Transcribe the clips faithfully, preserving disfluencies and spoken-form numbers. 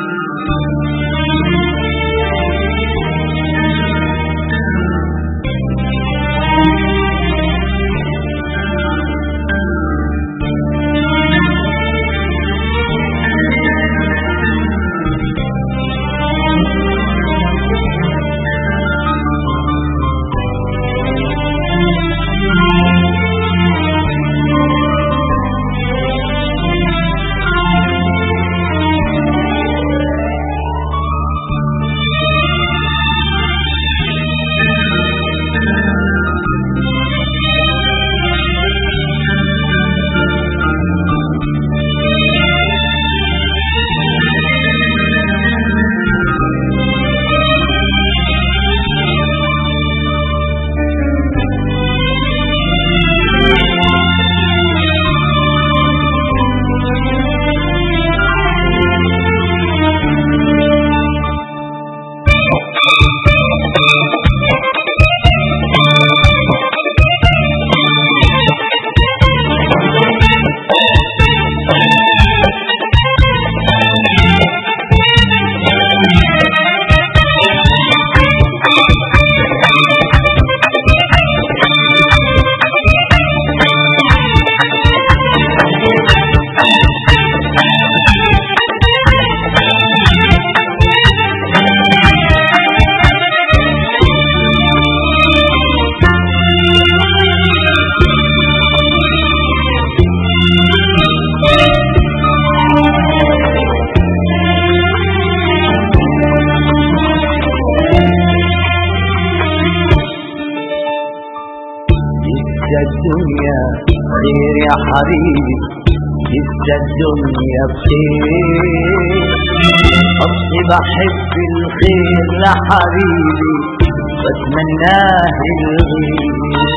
الدنيا خير يا حبيبي، لسه الدنيا بخير. أصلي بحب الخير لحبيبي بتمناه الغير.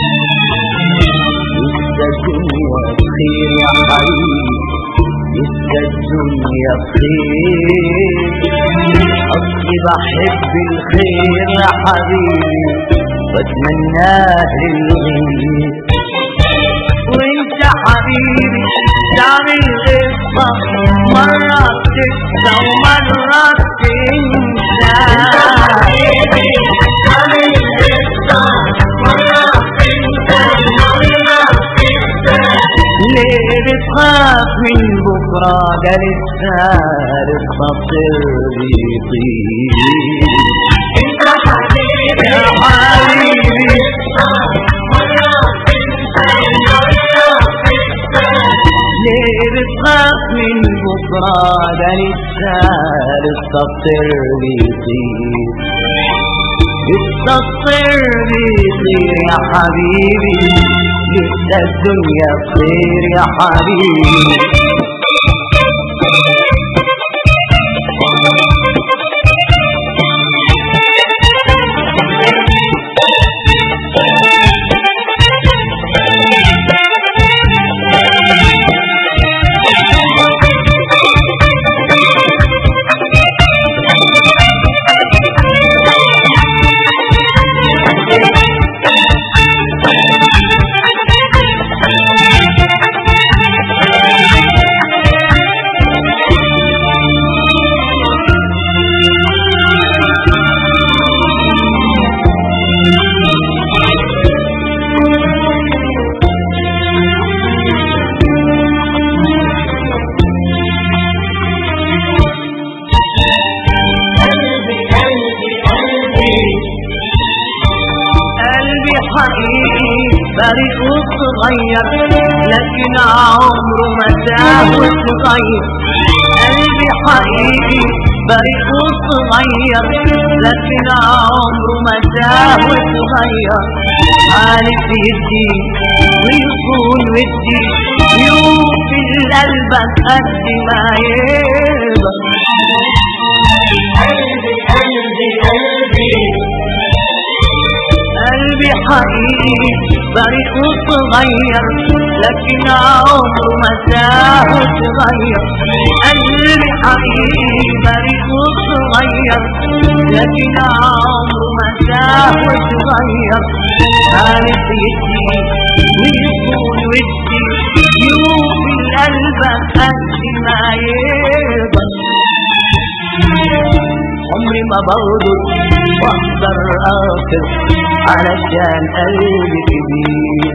لسه الدنيا بخير يا حبيبي، لسه الدنيا بخير. أصلي بحب الخير لحبيبي بتمناه الغير. وانت حبيبي تعمل قصة مرة تكسى ومرة تنسى. حبيبي تعمل قصة مرة تكسى ومرة تنسى. ليه بتخاف من بكرة؟ ده لسه الخطر بيطير. انت حبيبي يا حبيبي ليه بتخاف من بكرة؟ ده لسه السطر بيطير. السطر بيطير يا حبيبي، لسه الدنيا بخير يا حبيبي. بريء صغير لكن عمره ما ساه صغير. قلبي حقيقي بريء صغير لكن عمره ما ساه صغير. عارف يدي ويكون ودي يوفي قلبك قد ما يقدر. قلبي قلبي قلبي قلبي حقيقي بريء صغير لكن عمره ما ساه صغير. قلبي حقيقي بريء صغير لكن عمره ما ساه صغير. عارف يدي ويكون ودي يوفي قلبك قد ما يقدر. ما بغدر واقدر اغفر علشان قلبي كبير.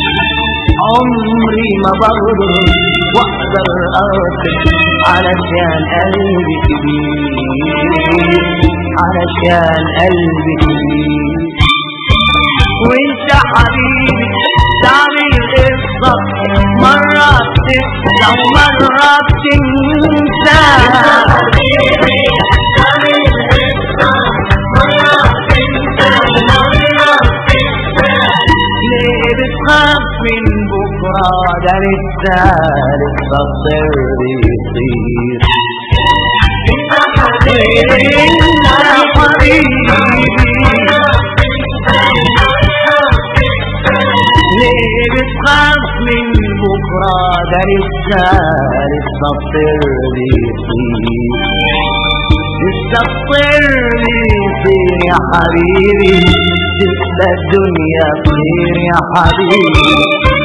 عمري ما بغدر واقدر اغفر علشان قلبي كبير، علشان قلبي كبير. وانت حبيبي تعمل قصة مرة بتنسى ومرة بتنسى. حبيبي تعمل قصة مرة بتنسى ومرة بتنسى. ليه بتخاف من بكرة؟ ده لسه لسه الطير بيطير. انت حبيبي انت حبيبي ليه بتخاف من بكرة؟ ده لسه لسه الطير بيطير، لسه الطير بيطير يا حبيبي، لسه الدنيا طير يا حبيبي.